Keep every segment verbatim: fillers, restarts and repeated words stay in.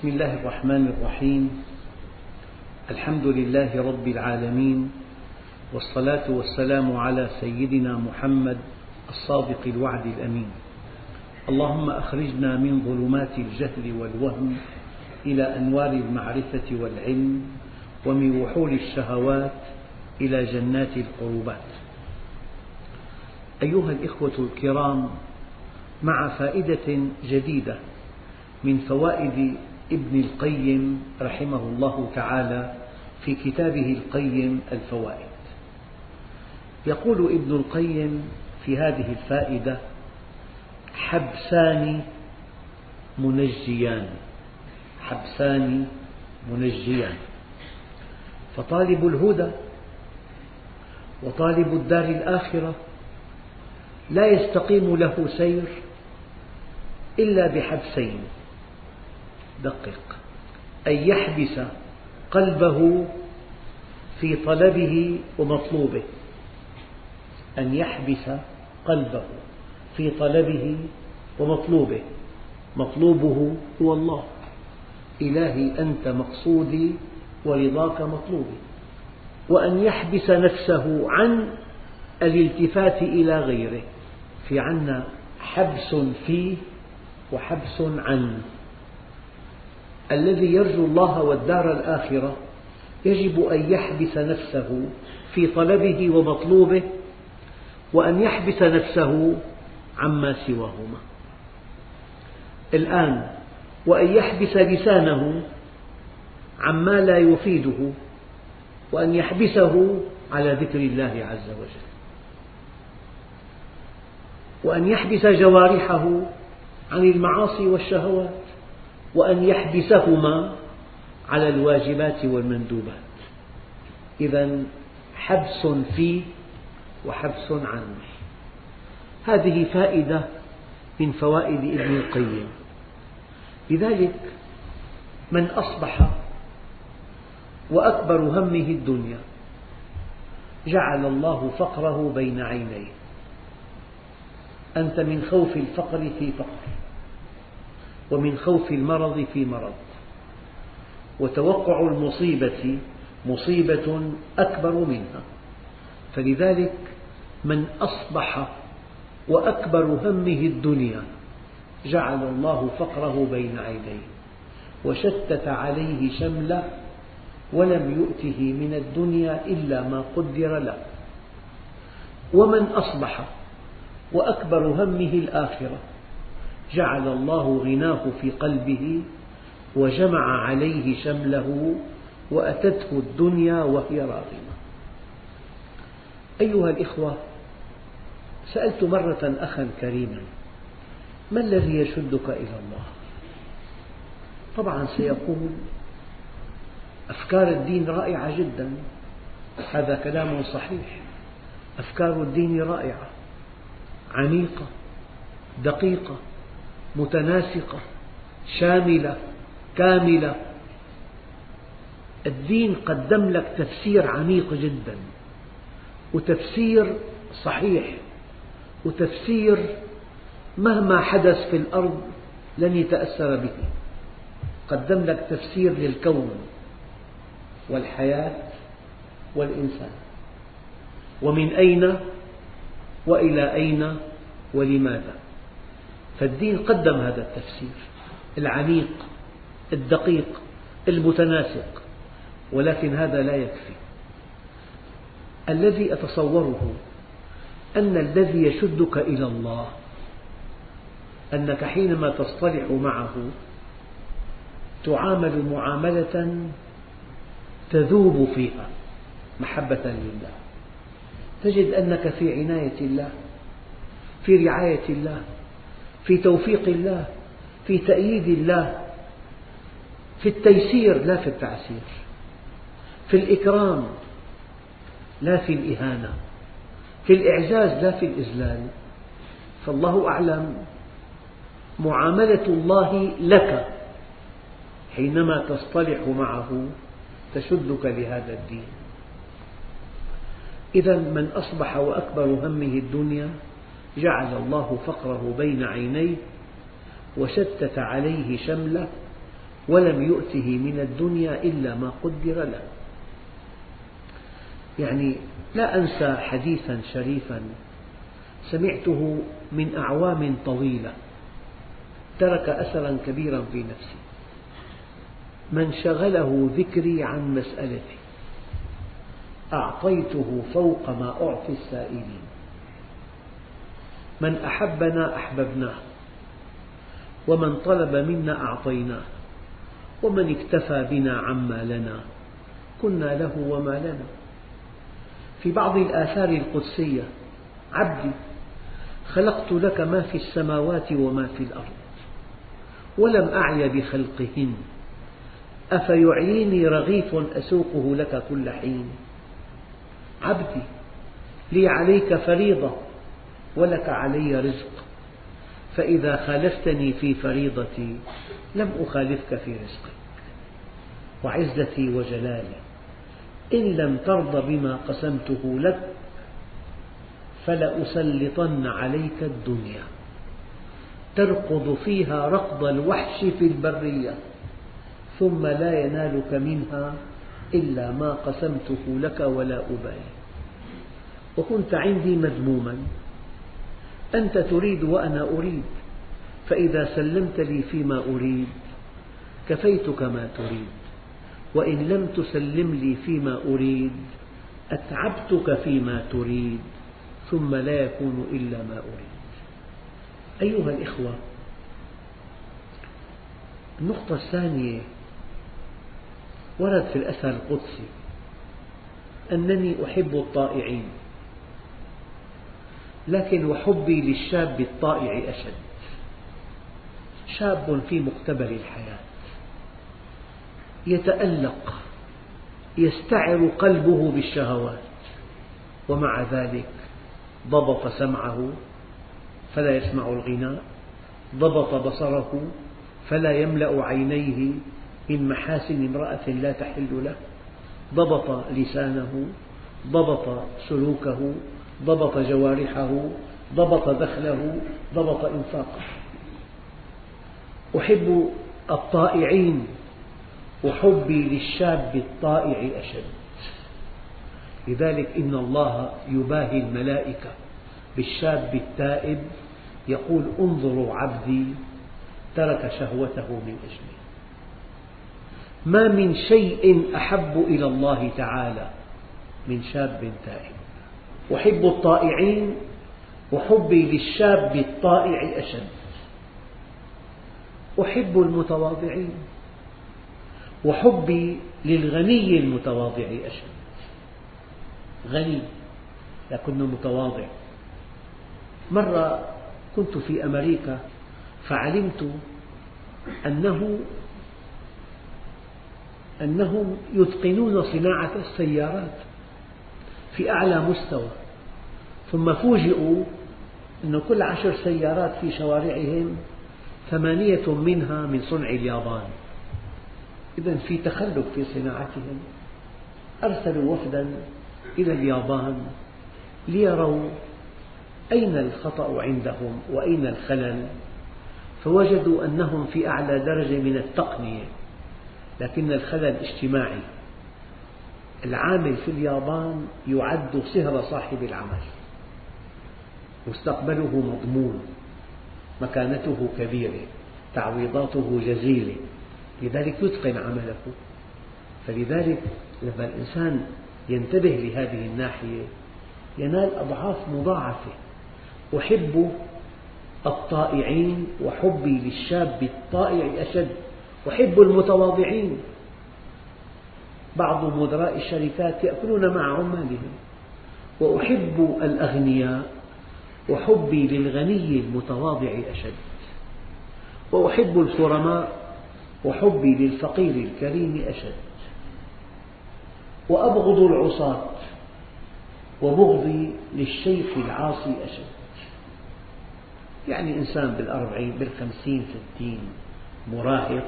بسم الله الرحمن الرحيم. الحمد لله رب العالمين، والصلاة والسلام على سيدنا محمد الصادق الوعد الأمين. اللهم أخرجنا من ظلمات الجهل والوهم إلى أنوار المعرفة والعلم، ومن وحول الشهوات إلى جنات القربات. أيها الإخوة الكرام، مع فائدة جديدة من فوائد ابن القيم رحمه الله تعالى في كتابه القيم الفوائد. يقول ابن القيم في هذه الفائدة: حبسان منجيان، حبسان منجيان. فطالب الهدى وطالب الدار الآخرة لا يستقيم له سير إلا بحبسين. دقق: أن يحبس قلبه في طلبه ومطلوبه، أن يحبس قلبه في طلبه ومطلوبه. مطلوبه هو الله: إلهي أنت مقصودي ورضاك مطلوبي. وأن يحبس نفسه عن الالتفات إلى غيره. في عنا حبس فيه وحبس عنه. الذي يرجو الله والدار الآخرة يجب أن يحبس نفسه في طلبه ومطلوبه، وأن يحبس نفسه عما سواهما. الآن وأن يحبس لسانه عما لا يفيده، وأن يحبسه على ذكر الله عز وجل، وأن يحبس جوارحه عن المعاصي والشهوات، وأن يحبسهما على الواجبات والمندوبات. إذن حبس فيه وحبس عنه. هذه فائدة من فوائد ابن القيم. لذلك من أصبح وأكبر همه الدنيا جعل الله فقره بين عينيه. أنت من خوف الفقر في فقر، ومن خوف المرض في مرض، وتوقع المصيبة مصيبة أكبر منها. فلذلك من أصبح وأكبر همه الدنيا جعل الله فقره بين عينيه، وشتت عليه شمله، ولم يؤته من الدنيا إلا ما قدر له. ومن أصبح وأكبر همه الآخرة جعل الله غناه في قلبه، وجمع عليه شمله، وأتته الدنيا وهي راغمة. أيها الإخوة، سألت مرة أخا كريما: ما الذي يشدك إلى الله؟ طبعا سيقول: أفكار الدين رائعة جدا. هذا كلام صحيح. أفكار الدين رائعة، عميقة، دقيقة، متناسقة، شاملة، كاملة. الدين قدم لك تفسير عميق جدا، وتفسير صحيح، وتفسير مهما حدث في الأرض لن يتأثر به. قدم لك تفسير للكون والحياة والإنسان، ومن أين وإلى أين ولماذا. فالدين قدم هذا التفسير العميق الدقيق المتناسق، ولكن هذا لا يكفي. الذي أتصوره أن الذي يشدك إلى الله أنك حينما تصطلح معه تعامل معاملة تذوب فيها محبة لله. تجد أنك في عناية الله، في رعاية الله، في توفيق الله، في تأييد الله، في التيسير لا في التعسير، في الإكرام لا في الإهانة، في الإعزاز لا في الإذلال. فالله أعلم معاملة الله لك حينما تصطلح معه تشدك لهذا الدين. إذا من أصبح وأكبر همه الدنيا جعل الله فقره بين عينيه، وشتت عليه شمله، ولم يؤته من الدنيا إلا ما قدر له. يعني لا أنسى حديثا شريفا سمعته من أعوام طويلة ترك أثرا كبيرا في نفسي: من شغله ذكري عن مسألتي أعطيته فوق ما أعطي السائلين. من أحبنا أحببناه، ومن طلب منا أعطيناه، ومن اكتفى بنا عما لنا كنا له وما لنا. في بعض الآثار القدسية: عبدي خلقت لك ما في السماوات وما في الأرض ولم أعي بخلقهن، أفيعيني رغيف أسوقه لك كل حين. عبدي لي عليك فريضة ولك علي رزق، فإذا خالفتني في فريضتي لم أخالفك في رزقك. وعزتي وجلالي إن لم ترض بما قسمته لك فلأسلطن عليك الدنيا تركض فيها ركض الوحش في البرية، ثم لا ينالك منها إلا ما قسمته لك ولا أبالي. وكنت عندي مذموما، أنت تريد وأنا أريد، فإذا سلمت لي فيما أريد كفيتك ما تريد، وإن لم تسلم لي فيما أريد أتعبتك فيما تريد، ثم لا يكون إلا ما أريد. أيها الإخوة، النقطة الثانية ورد في الأثر القدسي: أنني أحب الطائعين، لكن وحبي للشاب الطائع أشد. شاب في مقتبل الحياة يتألق يستعر قلبه بالشهوات، ومع ذلك ضبط سمعه فلا يسمع الغناء، ضبط بصره فلا يملأ عينيه من محاسن امرأة لا تحل له، ضبط لسانه، ضبط سلوكه، ضبط جوارحه، ضبط دخله، ضبط إنفاقه. أحب الطائعين، وحبي للشاب الطائع أشد. لذلك إن الله يباهي الملائكة بالشاب التائب، يقول: انظروا عبدي ترك شهوته من أجلي. ما من شيء أحب إلى الله تعالى من شاب تائب. أحب الطائعين، وحبي للشاب الطائع أشد. أحب المتواضعين، وحبي للغني المتواضع أشد. غني لكنه متواضع. مرة كنت في أمريكا فعلمت أنه أنهم يتقنون صناعة السيارات في أعلى مستوى، ثم فوجئوا أن كل عشر سيارات في شوارعهم ثمانية منها من صنع اليابان. إذن في تخلف في صناعتهم. أرسلوا وفدا إلى اليابان ليروا أين الخطأ عندهم وأين الخلل، فوجدوا أنهم في أعلى درجة من التقنية، لكن الخلل اجتماعي. العامل في اليابان يعد صهر صاحب العمل، مستقبله مضمون، مكانته كبيرة، تعويضاته جزيلة، لذلك يتقن عمله. فلذلك لما الإنسان ينتبه لهذه الناحية ينال أضعاف مضاعفة. أحب الطائعين، وحبي للشاب الطائع أشد. أحب المتواضعين. بعض مدراء الشركات يأكلون مع عمالهم. وأحب الأغنياء، وحبي للغني المتواضع أشد. وأحب الكرماء، وحبي للفقير الكريم أشد. وأبغض العصاة، وبغضي للشيخ العاصي أشد. يعني إنسان بالأربعين بالخمسين ستين مراهق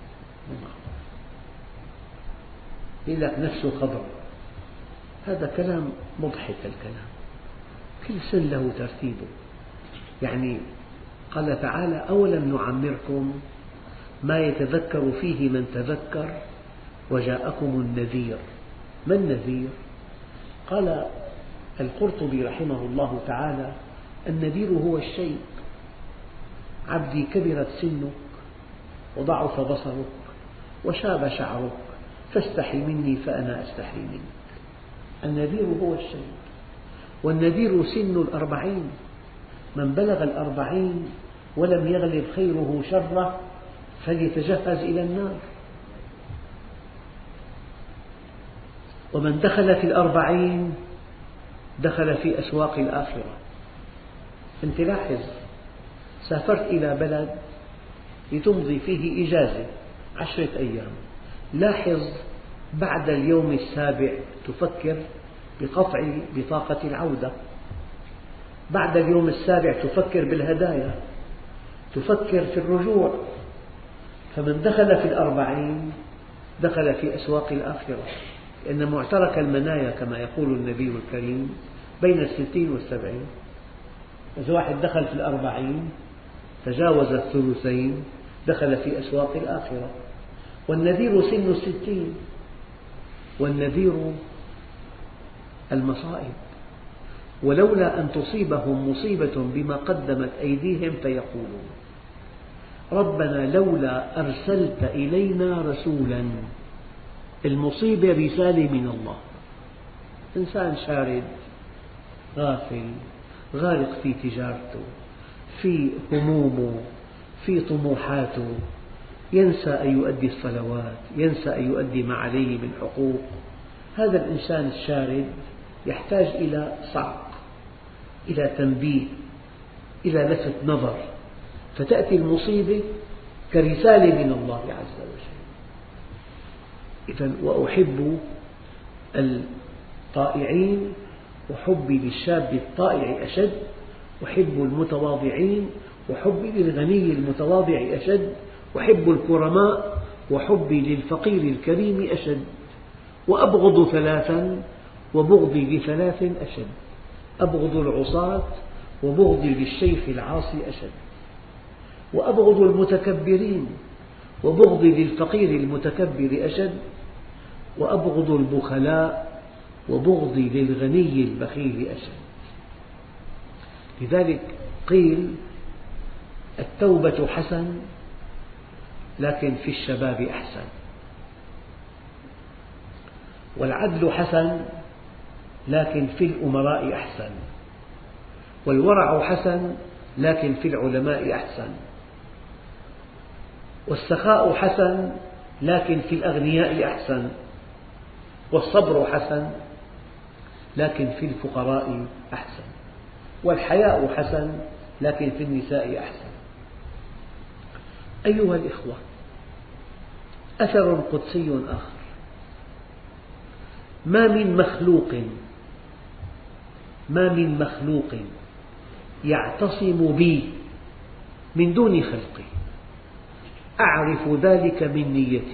يقول لك نفسه خضر، هذا كلام مضحك. الكلام كل سن له ترتيبه. يعني قال تعالى: أولم نعمركم ما يتذكر فيه من تذكر وجاءكم النذير. ما النذير؟ قال القرطبي رحمه الله تعالى: النذير هو الشيء. عبدي كبرت سنك وضعف بصرك وشاب شعرك فاستحي مني فأنا أستحي منك. النذير هو الشيء. والنذير سن الأربعين. من بلغ الأربعين ولم يغلب خيره شره فليتجهز إلى النار. ومن دخل في الأربعين دخل في أسواق الآخرة. أنت لاحظ، سافرت إلى بلد لتمضي فيه إجازة عشرة أيام، لاحظ بعد اليوم السابع تفكر بقطع بطاقة العودة، بعد اليوم السابع تفكر بالهدايا، تفكر في الرجوع. فمن دخل في الأربعين دخل في أسواق الآخرة، لأن معترك المنايا كما يقول النبي الكريم بين الستين والسبعين. إذا واحد دخل في الأربعين تجاوز الثلثين دخل في أسواق الآخرة. والنذير سن الستين. والنذير المصائب. ولولا أن تصيبهم مصيبة بما قدمت أيديهم فيقولون ربنا لولا أرسلت إلينا رسولا. المصيبة رسالة من الله. إنسان شارد غافل غارق في تجارته، في همومه، في طموحاته، ينسى أن يؤدي الصلوات، ينسى أن يؤدي ما عليه من حقوق. هذا الإنسان الشارد يحتاج إلى صعق، إلى تنبيه، إلى لفت نظر، فتأتي المصيبة كرسالة من الله عز وجل. إذن وأحب الطائعين، وحبي للشاب الطائع أشد، أحب المتواضعين، وحبي للغني المتواضع أشد، أحب الكرماء، وحبي للفقير الكريم أشد، وأبغض ثلاثا وبغضي لثلاث أشد: أبغض العصاة وبغضي للشيخ العاصي أشد، وأبغض المتكبرين وبغضي للفقير المتكبر أشد، وأبغض البخلاء وبغضي للغني البخيل أشد. لذلك قيل: التوبة حسن لكن في الشباب أحسن، والعدل حسن لكن في الأمراء أحسن، والورع حسن لكن في العلماء أحسن، والسخاء حسن لكن في الأغنياء أحسن، والصبر حسن لكن في الفقراء أحسن، والحياء حسن لكن في النساء أحسن. أيها الإخوة، أثر قدسي آخر: ما من مخلوق ما من مخلوق يعتصم بي من دون خلقي أعرف ذلك من نيته،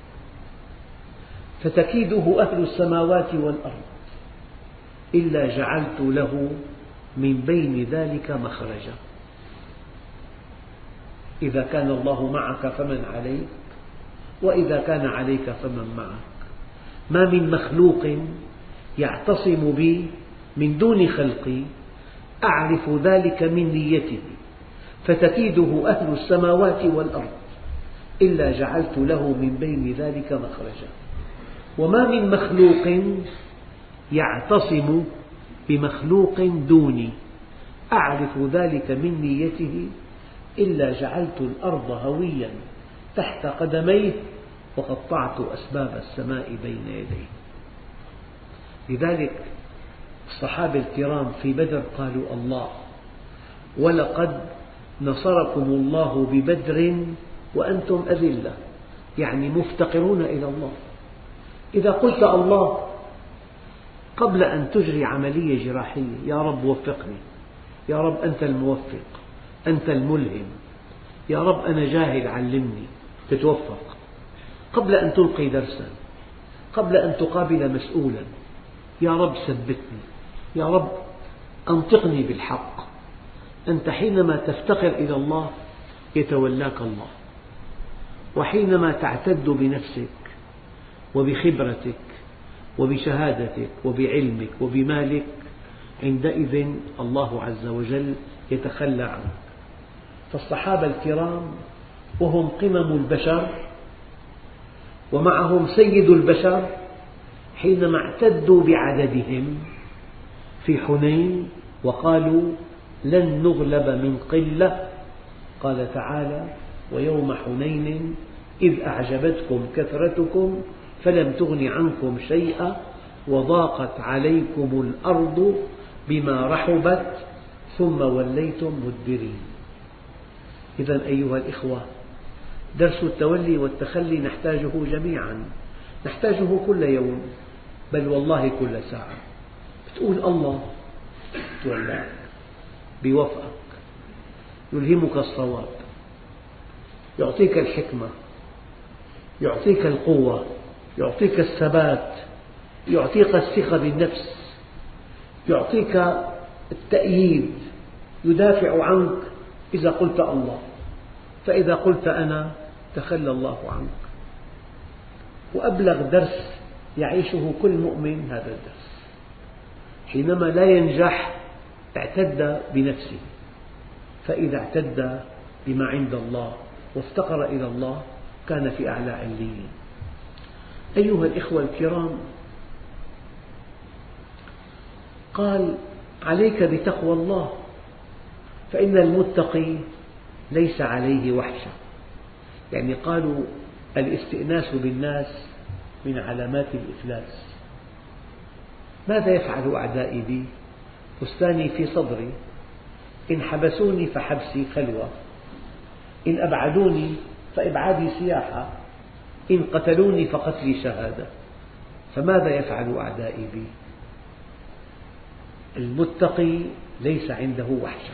فتكيده أهل السماوات والأرض إلا جعلت له من بين ذلك مخرجا. إذا كان الله معك فمن عليك، وإذا كان عليك فمن معك. ما من مخلوق يعتصم بي من دون خلقي أعرف ذلك من نيته، فتكيده أهل السماوات والأرض إلا جعلت له من بين ذلك مخرجا. وما من مخلوق يعتصم بمخلوق دوني أعرف ذلك من نيته إلا جعلت الأرض هويا تحت قدميه وقطعت أسباب السماء بين يديه. لذلك الصحابة الكرام في بدر قالوا: الله ولقد نصركم الله ببدر وأنتم أذلة، يعني مفتقرون إلى الله. إذا قلت الله قبل أن تجري عملية جراحية: يا رب وفقني، يا رب أنت الموفق، أنت الملهم، يا رب أنا جاهل علمني، تتوفق. قبل أن تلقي درسا، قبل أن تقابل مسؤولا: يا رب ثبتني، يا رب أنطقني بالحق. أنت حينما تفتقر إلى الله يتولاك الله. وحينما تعتد بنفسك وبخبرتك وبشهادتك وبعلمك وبمالك، عندئذ الله عز وجل يتخلى عنك. فالصحابة الكرام وهم قمم البشر ومعهم سيد البشر، حينما اعتدوا بعددهم في حنين وقالوا لن نغلب من قلة، قال تعالى: ويوم حنين إذ أعجبتكم كثرتكم فلم تغن عنكم شيئا وضاقت عليكم الأرض بما رحبت ثم وليتم مدبرين. إذا أيها الإخوة، درس التولي والتخلي نحتاجه جميعا، نحتاجه كل يوم، بل والله كل ساعة. بتقول الله تولاك، بيوفقك، يلهمك الصواب، يعطيك الحكمة، يعطيك القوة، يعطيك الثبات، يعطيك الثقة بالنفس، يعطيك التأييد، يدافع عنك إذا قلت الله، فإذا قلت أنا تخلى الله عنك. وأبلغ درس يعيشه كل مؤمن هذا الدرس، حينما لا ينجح اعتد بنفسه، فإذا اعتد بما عند الله وافتقر إلى الله كان في أعلى عليين. أيها الإخوة الكرام، قال: عليك بتقوى الله، فإن المتقي ليس عليه وحشة. يعني قالوا الاستئناس بالناس من علامات الإفلاس. ماذا يفعل أعدائي بي؟ بستاني في صدري، إن حبسوني فحبسي خلوة، إن أبعدوني فإبعادي سياحة، إن قتلوني فقتلي شهادة. فماذا يفعل أعدائي بي؟ المتقي ليس عنده وحشة.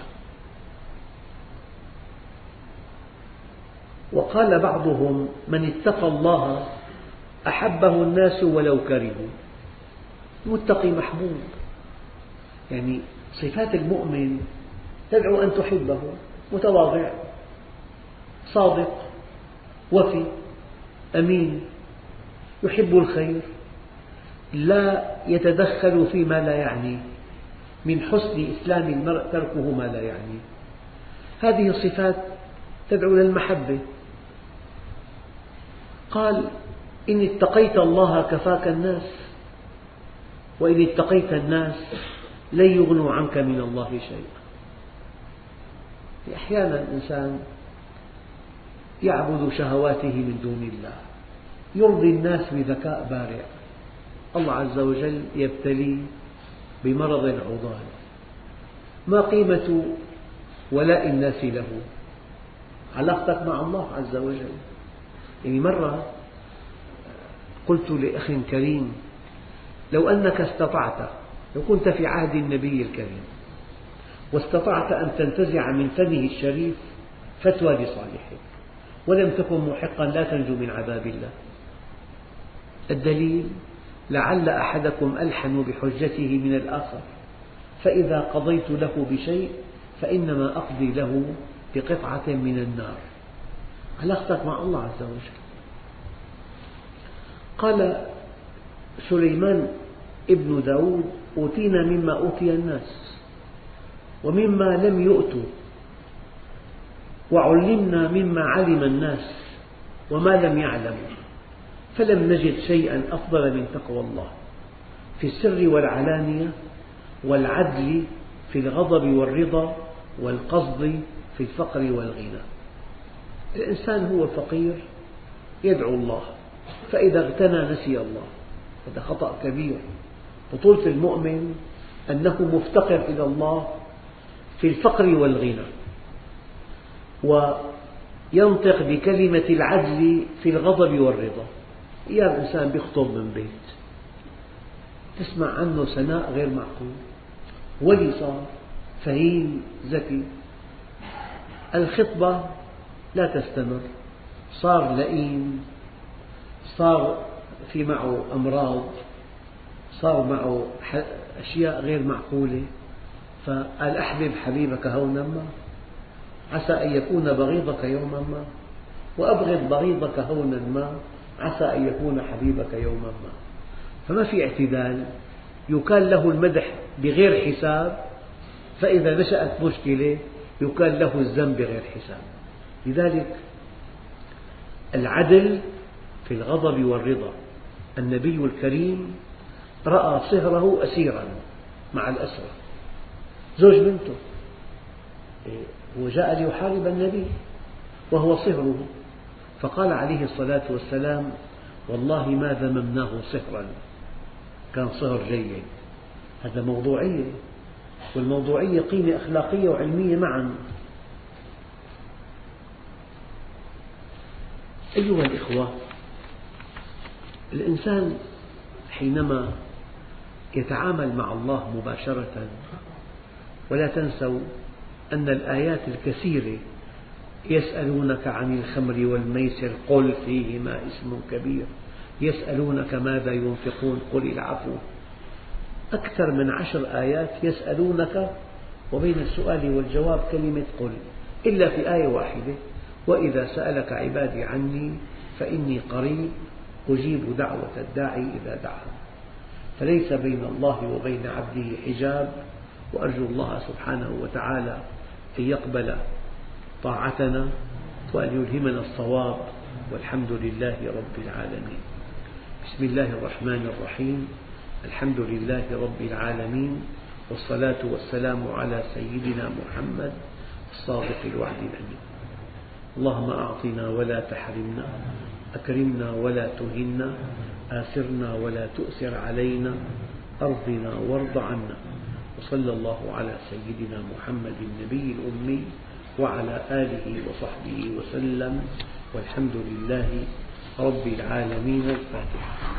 وقال بعضهم: من اتقى الله أحبه الناس ولو كرهوا. المتقي محبوب، يعني صفات المؤمن تدعو أن تحبه: متواضع، صادق، وفي، أمين، يحب الخير، لا يتدخل فيما لا يعنيه، من حسن إسلام المرء تركه ما لا يعنيه. هذه الصفات تدعو للمحبة. قال: إن اتقيت الله كفاك الناس، وإن اتقيت الناس لن يغنوا عنك من الله شيئا. أحيانا الإنسان يعبد شهواته من دون الله، يرضي الناس بذكاء بارع، الله عز وجل يبتليه بمرض عضال. ما قيمة ولاء الناس له؟ علاقتك مع الله عز وجل. يعني مرة قلت لأخ كريم: لو أنك استطعت، لو كنت في عهد النبي الكريم واستطعت أن تنتزع من فمه الشريف فتوى لصالحك ولم تكن محقا لا تنجو من عذاب الله. الدليل: لعل أحدكم ألحن بحجته من الآخر، فإذا قضيت له بشيء فإنما أقضي له بقطعة من النار. علاقتك مع الله عز وجل. قال سليمان ابن داود: أوتينا مما أوتي الناس ومما لم يؤتوا، وعلمنا مما علم الناس وما لم يعلموا، فلم نجد شيئا أفضل من تقوى الله في السر والعلانية، والعدل في الغضب والرضا، والقصد في الفقر والغنى. الإنسان هو فقير يدعو الله، فإذا اغتنى نسي الله، هذا خطأ كبير. بطولة المؤمن أنه مفتقر إلى الله في الفقر والغنى، وينطق بكلمة العدل في الغضب والرضا. يا إنسان بيخطب من بيت تسمع عنه سناء غير معقول، ولي صار، فهيم، ذكي، الخطبة لا تستمر، صار لئيم، صار في معه أمراض، صار معه أشياء غير معقولة. فقال: أحبب حبيبك هونا ما، عسى أن يكون بغيضك يوما ما. وأبغض بغيضك هونا ما عسى أن يكون حبيبك يوما ما. فما في اعتدال، يكال له المدح بغير حساب، فإذا نشأت مشكلة يكال له الذنب بغير حساب. لذلك العدل في الغضب والرضا. النبي الكريم رأى صهره أسيرا مع الأسرى، زوج بنته، هو جاء ليحارب النبي وهو صهره، فقال عليه الصلاة والسلام: والله ما ذممناه صهرا، كان صهر جيد. هذا موضوعية، والموضوعية قيمة أخلاقية وعلمية معا. أيها الإخوة، الإنسان حينما يتعامل مع الله مباشرة، ولا تنسوا أن الآيات الكثيرة: يسألونك عن الخمر والميسر قل فيهما اسم كبير، يسألونك ماذا ينفقون قل العفو، أكثر من عشر آيات يسألونك وبين السؤال والجواب كلمة قل، إلا في آية واحدة: وإذا سألك عبادي عني فإني قريب أجيب دعوة الداعي إذا دعان. فليس بين الله وبين عبده حجاب، وأرجو الله سبحانه وتعالى أن يقبل طاعتنا وأن يلهمنا الصواب، والحمد لله رب العالمين. بسم الله الرحمن الرحيم. الحمد لله رب العالمين، والصلاة والسلام على سيدنا محمد الصادق الوعد الأمين. اللهم أعطنا ولا تحرمنا، أكرمنا ولا تهنا، آثرنا ولا تؤثر علينا، أرضنا وارض عنا. وصلى الله على سيدنا محمد النبي الأمي وعلى آله وصحبه وسلم، والحمد لله رب العالمين. الفاتحة.